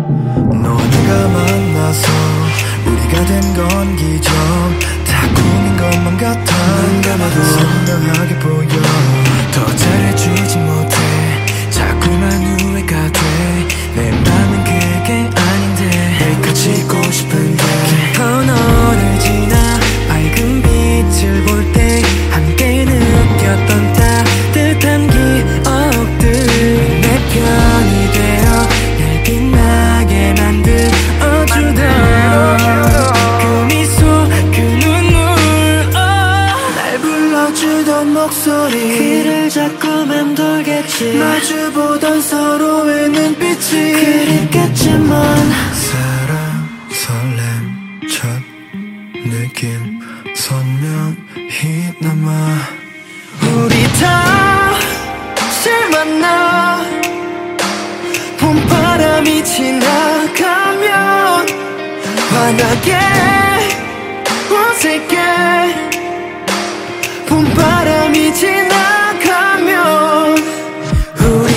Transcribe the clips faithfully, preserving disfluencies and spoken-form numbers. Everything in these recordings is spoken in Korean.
너와 내가 만나서 우리가 된 건 기적 다 꿈인 것만 같아. 눈 감아도 선명하게 보여. 더 잘해주지 못해 자꾸만 후회가 돼. 내 맘은 그게 아닌데 내가 짓고 싶은데. 깊은 너를 지나 밝은 빛을 볼 때 함께 느꼈던 따뜻한 기억들 내 편이 되어 날 빛나게 만들어주던 그 미소 그 눈물 oh. 날 불러주던 목소리 귀를 잡고 맴돌겠지. 마주보던 서로의 눈빛이 그립겠지만 사랑 설렘 첫 느낌 선명히 남아. 우리 다시 만나 봄바람이 지나가면 환하게 어색해. 봄바람이 지나가면 우리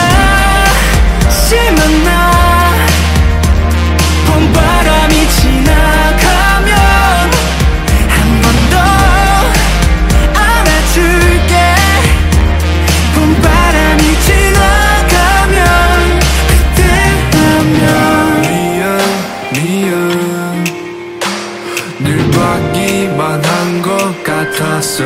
다시 만나 봄바람이 지나가면 한 번 더 안아줄게. 봄바람이 지나가면 그때라면 미안 미안 늘 받기만 한 것 같았어.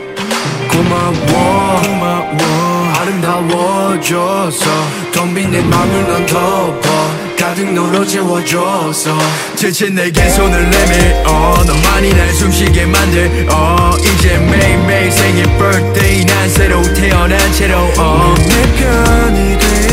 고마워 고마워 아름다워져서 텅 빈 내 맘을 넌 덮어 가득 너로 채워줘서 지친 내게 손을 내밀어 너만이 날 숨쉬게 만들어 이제 매일매일 생일 birthday 난 새로 태어난 채로 어. 내 편이 돼